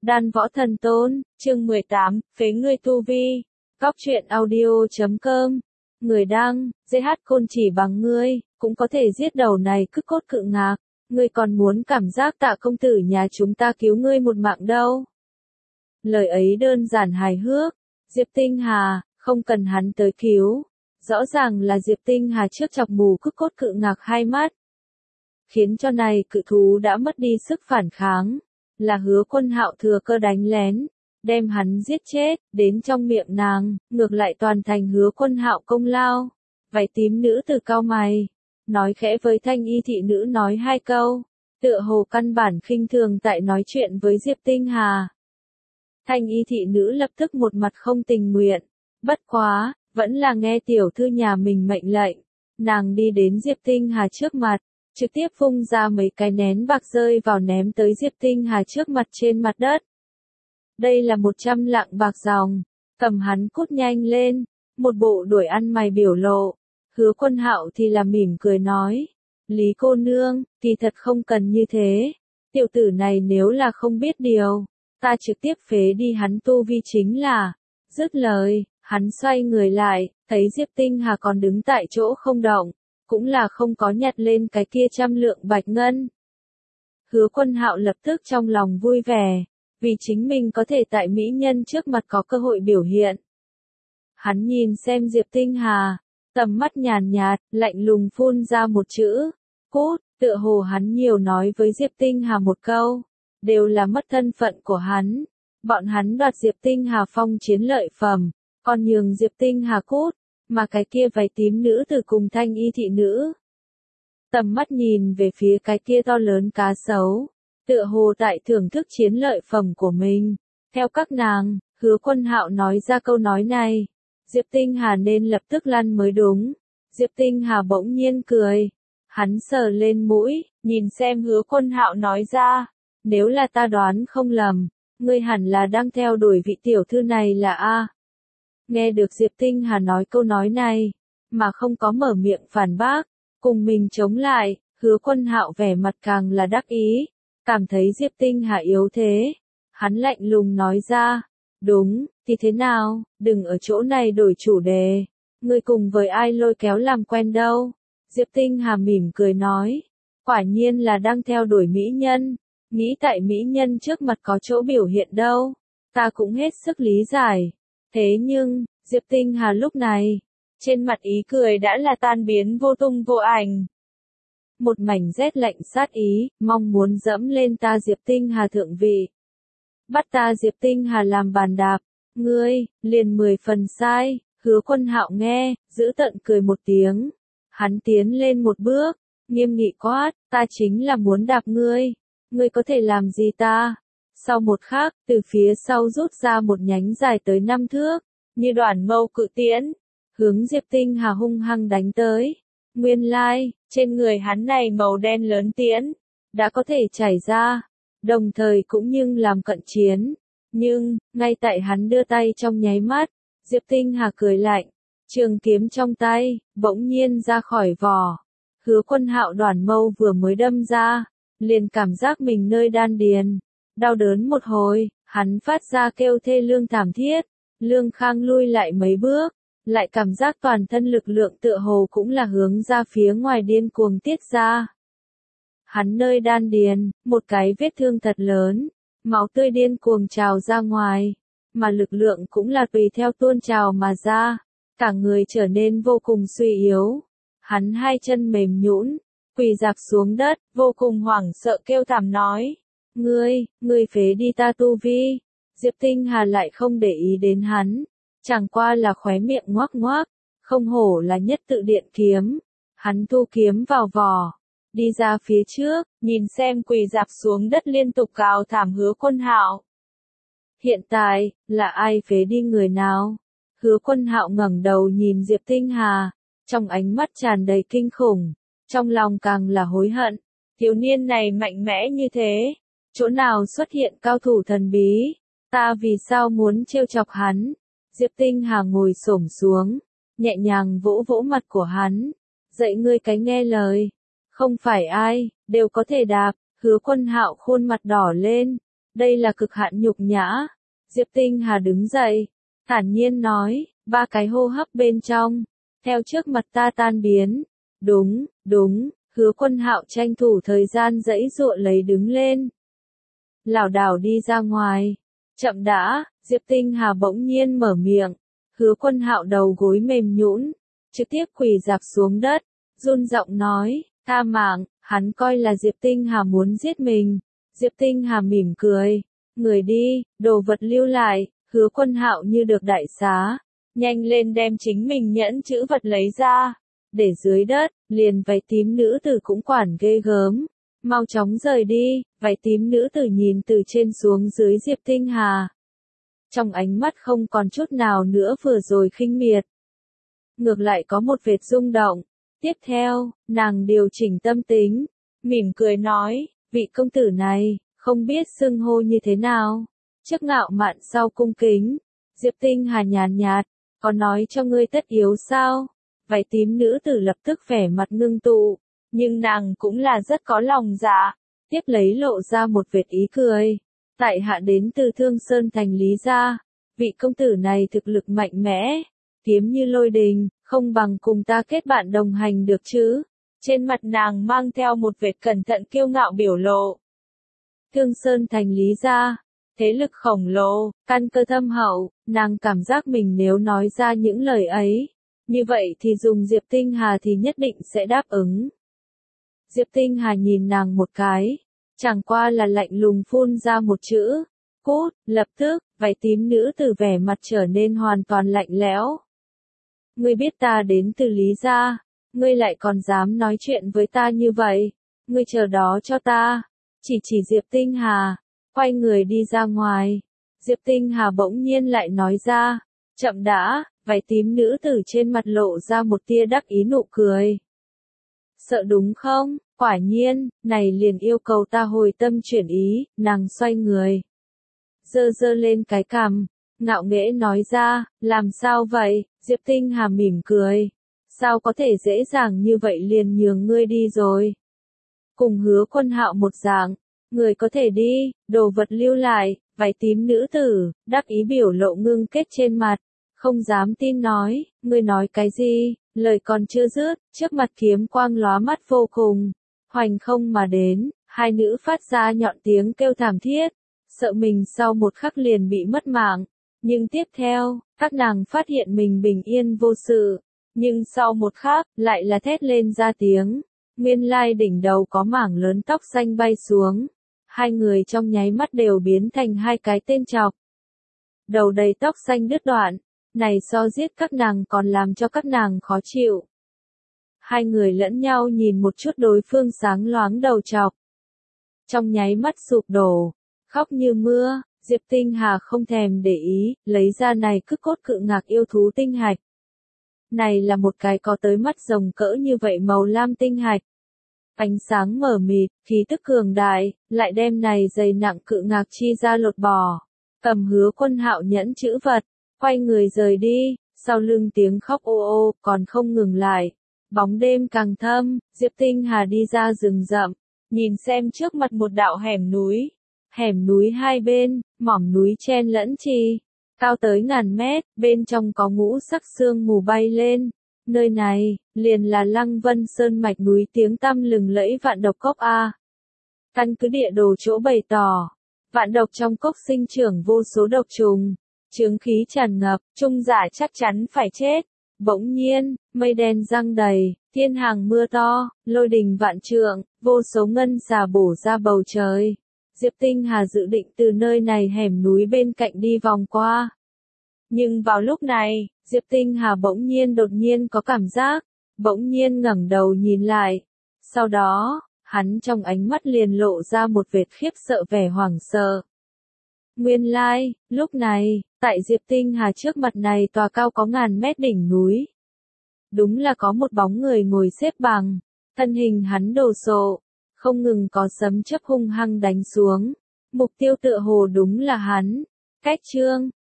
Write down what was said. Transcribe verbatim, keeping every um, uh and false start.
Đan Võ Thần Tôn, chương mười tám, phế ngươi tu vi. Góc truyện audio chấm com. Người đăng, giê hát Côn chỉ bằng ngươi, cũng có thể giết đầu này cứt cốt cự ngạc. Ngươi còn muốn cảm giác Tạ công tử nhà chúng ta cứu ngươi một mạng đâu. Lời ấy đơn giản hài hước. Diệp Tinh Hà, không cần hắn tới cứu. Rõ ràng là Diệp Tinh Hà trước chọc mù cứt cốt cự ngạc hai mắt. Khiến cho này cự thú đã mất đi sức phản kháng. Là Hứa Quân Hạo thừa cơ đánh lén, đem hắn giết chết, đến trong miệng nàng, ngược lại toàn thành Hứa Quân Hạo công lao. Váy tím nữ từ cao mày, nói khẽ với thanh y thị nữ nói hai câu, tựa hồ căn bản khinh thường tại nói chuyện với Diệp Tinh Hà. Thanh y thị nữ lập tức một mặt không tình nguyện, bất quá, vẫn là nghe tiểu thư nhà mình mệnh lệnh, nàng đi đến Diệp Tinh Hà trước mặt. Trực tiếp phun ra mấy cái nén bạc rơi vào ném tới Diệp Tinh Hà trước mặt trên mặt đất. Đây là một trăm lạng bạc dòng, cầm hắn cút nhanh lên, một bộ đuổi ăn mày biểu lộ. Hứa Quân Hạo thì là mỉm cười nói, Lý cô nương, kỳ thật không cần như thế, tiểu tử này nếu là không biết điều, ta trực tiếp phế đi hắn tu vi chính là. Dứt lời, hắn xoay người lại, thấy Diệp Tinh Hà còn đứng tại chỗ không động. Cũng là không có nhặt lên cái kia trăm lượng bạch ngân. Hứa Quân Hạo lập tức trong lòng vui vẻ, vì chính mình có thể tại mỹ nhân trước mặt có cơ hội biểu hiện. Hắn nhìn xem Diệp Tinh Hà, tầm mắt nhàn nhạt, lạnh lùng phun ra một chữ, cút, tựa hồ hắn nhiều nói với Diệp Tinh Hà một câu, đều là mất thân phận của hắn. Bọn hắn đoạt Diệp Tinh Hà phong chiến lợi phẩm, còn nhường Diệp Tinh Hà cút. Mà cái kia váy tím nữ từ cùng thanh y thị nữ. Tầm mắt nhìn về phía cái kia to lớn cá sấu, tựa hồ tại thưởng thức chiến lợi phẩm của mình. Theo các nàng, Hứa Quân Hạo nói ra câu nói này, Diệp Tinh Hà nên lập tức lăn mới đúng. Diệp Tinh Hà bỗng nhiên cười, hắn sờ lên mũi, nhìn xem Hứa Quân Hạo nói ra, nếu là ta đoán không lầm, ngươi hẳn là đang theo đuổi vị tiểu thư này là A. Nghe được Diệp Tinh Hà nói câu nói này, mà không có mở miệng phản bác, cùng mình chống lại, Hứa Quân Hạo vẻ mặt càng là đắc ý, cảm thấy Diệp Tinh Hà yếu thế. Hắn lạnh lùng nói ra, đúng, thì thế nào, đừng ở chỗ này đổi chủ đề, ngươi cùng với ai lôi kéo làm quen đâu. Diệp Tinh Hà mỉm cười nói, quả nhiên là đang theo đuổi mỹ nhân, nghĩ tại mỹ nhân trước mặt có chỗ biểu hiện đâu, ta cũng hết sức lý giải. Thế nhưng, Diệp Tinh Hà lúc này, trên mặt ý cười đã là tan biến vô tung vô ảnh. Một mảnh rét lạnh sát ý, mong muốn dẫm lên ta Diệp Tinh Hà thượng vị. Bắt ta Diệp Tinh Hà làm bàn đạp, ngươi, liền mười phần sai. Hứa Quân Hạo nghe, giữ tận cười một tiếng. Hắn tiến lên một bước, nghiêm nghị quát, ta chính là muốn đạp ngươi. Ngươi có thể làm gì ta? Sau một khắc, từ phía sau rút ra một nhánh dài tới năm thước, như đoàn mâu cự tiễn, hướng Diệp Tinh Hà hung hăng đánh tới. Nguyên lai, trên người hắn này màu đen lớn tiễn, đã có thể chảy ra, đồng thời cũng nhưng làm cận chiến. Nhưng, ngay tại hắn đưa tay trong nháy mắt, Diệp Tinh Hà cười lạnh, trường kiếm trong tay, bỗng nhiên ra khỏi vỏ. Hứa Quân Hạo đoàn mâu vừa mới đâm ra, liền cảm giác mình nơi đan điền. Đau đớn một hồi, hắn phát ra kêu thê lương thảm thiết, Lương Khang lui lại mấy bước, lại cảm giác toàn thân lực lượng tựa hồ cũng là hướng ra phía ngoài điên cuồng tiết ra. Hắn nơi đan điền, một cái vết thương thật lớn, máu tươi điên cuồng trào ra ngoài, mà lực lượng cũng là tùy theo tuôn trào mà ra, cả người trở nên vô cùng suy yếu. Hắn hai chân mềm nhũn, quỳ rạp xuống đất, vô cùng hoảng sợ kêu thảm nói. Ngươi, ngươi phế đi ta tu vi. Diệp Tinh Hà lại không để ý đến hắn, chẳng qua là khóe miệng ngoác ngoác, không hổ là nhất tự điện kiếm. Hắn thu kiếm vào vỏ, đi ra phía trước, nhìn xem quỳ rạp xuống đất liên tục cào thảm Hứa Quân Hạo. Hiện tại, là ai phế đi người nào? Hứa Quân Hạo ngẩng đầu nhìn Diệp Tinh Hà, trong ánh mắt tràn đầy kinh khủng, trong lòng càng là hối hận. Thiếu niên này mạnh mẽ như thế. Chỗ nào xuất hiện cao thủ thần bí, ta vì sao muốn trêu chọc hắn? Diệp Tinh Hà ngồi xổm xuống, nhẹ nhàng vỗ vỗ mặt của hắn, dạy ngươi cái nghe lời, không phải ai đều có thể đạp. Hứa Quân Hạo khuôn mặt đỏ lên, đây là cực hạn nhục nhã. Diệp Tinh Hà đứng dậy, thản nhiên nói, ba cái hô hấp bên trong, theo trước mặt ta tan biến. Đúng, đúng, Hứa Quân Hạo tranh thủ thời gian giãy giụa lấy đứng lên. Lảo đảo đi ra ngoài. Chậm đã, Diệp Tinh Hà bỗng nhiên mở miệng. Hứa Quân Hạo đầu gối mềm nhũn, trực tiếp quỳ dạp xuống đất, run giọng nói, tha mạng, hắn coi là Diệp Tinh Hà muốn giết mình. Diệp Tinh Hà mỉm cười, người đi, đồ vật lưu lại. Hứa Quân Hạo như được đại xá, nhanh lên đem chính mình nhẫn chữ vật lấy ra, để dưới đất. Liền váy tím nữ tử cũng quản ghê gớm, mau chóng rời đi. Váy tím nữ tử nhìn từ trên xuống dưới Diệp Tinh Hà, trong ánh mắt không còn chút nào nữa vừa rồi khinh miệt, ngược lại có một vệt rung động. Tiếp theo, nàng điều chỉnh tâm tính, mỉm cười nói, vị công tử này, không biết xưng hô như thế nào. Trước ngạo mạn sau cung kính. Diệp Tinh Hà nhàn nhạt, có nói cho ngươi tất yếu sao? Váy tím nữ tử lập tức vẻ mặt ngưng tụ, nhưng nàng cũng là rất có lòng dạ, tiếp lấy lộ ra một vệt ý cười. Tại hạ đến từ Thương Sơn thành Lý gia, vị công tử này thực lực mạnh mẽ, kiếm như lôi đình, không bằng cùng ta kết bạn đồng hành được chứ? Trên mặt nàng mang theo một vệt cẩn thận kiêu ngạo biểu lộ. Thương Sơn thành Lý gia, thế lực khổng lồ, căn cơ thâm hậu, nàng cảm giác mình nếu nói ra những lời ấy, như vậy thì dùng Diệp Tinh Hà thì nhất định sẽ đáp ứng. Diệp Tinh Hà nhìn nàng một cái, chẳng qua là lạnh lùng phun ra một chữ, cút. Lập tức, váy tím nữ tử vẻ mặt trở nên hoàn toàn lạnh lẽo. Ngươi biết ta đến từ Lý gia, ngươi lại còn dám nói chuyện với ta như vậy, ngươi chờ đó cho ta. Chỉ chỉ Diệp Tinh Hà, quay người đi ra ngoài. Diệp Tinh Hà bỗng nhiên lại nói ra, chậm đã. Váy tím nữ tử trên mặt lộ ra một tia đắc ý nụ cười. Sợ đúng không? Quả nhiên, này liền yêu cầu ta hồi tâm chuyển ý. Nàng xoay người, giơ giơ lên cái cằm, ngạo nghễ nói ra, làm sao vậy? Diệp Tinh Hà mỉm cười, sao có thể dễ dàng như vậy liền nhường ngươi đi rồi? Cùng Hứa Quân Hạo một dạng, người có thể đi, đồ vật lưu lại. Váy tím nữ tử, đắc ý biểu lộ ngưng kết trên mặt, không dám tin nói, ngươi nói cái gì? Lời còn chưa dứt, trước mặt kiếm quang lóa mắt vô cùng, hoành không mà đến. Hai nữ phát ra nhọn tiếng kêu thảm thiết, sợ mình sau một khắc liền bị mất mạng. Nhưng tiếp theo, các nàng phát hiện mình bình yên vô sự, nhưng sau một khắc, lại là thét lên ra tiếng. Nguyên lai đỉnh đầu có mảng lớn tóc xanh bay xuống, hai người trong nháy mắt đều biến thành hai cái tên chọc. Đầu đầy tóc xanh đứt đoạn, này so giết các nàng còn làm cho các nàng khó chịu. Hai người lẫn nhau nhìn một chút đối phương sáng loáng đầu chọc, trong nháy mắt sụp đổ, khóc như mưa. Diệp Tinh Hà không thèm để ý, lấy ra này cứ cốt cự ngạc yêu thú tinh hạch. Này là một cái có tới mắt rồng cỡ như vậy màu lam tinh hạch. Ánh sáng mờ mịt, khí tức cường đại, lại đem này dày nặng cự ngạc chi ra lột bỏ. Cầm Hứa Quân Hạo nhẫn chữ vật, quay người rời đi, sau lưng tiếng khóc ô ô, còn không ngừng lại. Bóng đêm càng thâm, Diệp Tinh Hà đi ra rừng rậm, nhìn xem trước mặt một đạo hẻm núi. Hẻm núi hai bên, mỏm núi chen lẫn trì, cao tới ngàn mét, bên trong có ngũ sắc sương mù bay lên. Nơi này, liền là Lăng Vân Sơn mạch núi tiếng tăm lừng lẫy Vạn Độc Cốc A. Căn cứ địa đồ chỗ bày tỏ, vạn độc trong cốc sinh trưởng vô số độc trùng, chướng khí tràn ngập, trung giả chắc chắn phải chết. Bỗng nhiên, mây đen giăng đầy, thiên hàng mưa to, lôi đình vạn trượng, vô số ngân xà bổ ra bầu trời. Diệp Tinh Hà dự định từ nơi này hẻm núi bên cạnh đi vòng qua. Nhưng vào lúc này, Diệp Tinh Hà bỗng nhiên đột nhiên có cảm giác, bỗng nhiên ngẩng đầu nhìn lại. Sau đó, hắn trong ánh mắt liền lộ ra một vệt khiếp sợ vẻ hoảng sợ. Nguyên lai, like, lúc này, tại Diệp Tinh Hà trước mặt này tòa cao có ngàn mét đỉnh núi. Đúng là có một bóng người ngồi xếp bằng, thân hình hắn đồ sộ, không ngừng có sấm chớp hung hăng đánh xuống. Mục tiêu tựa hồ đúng là hắn. Cách chương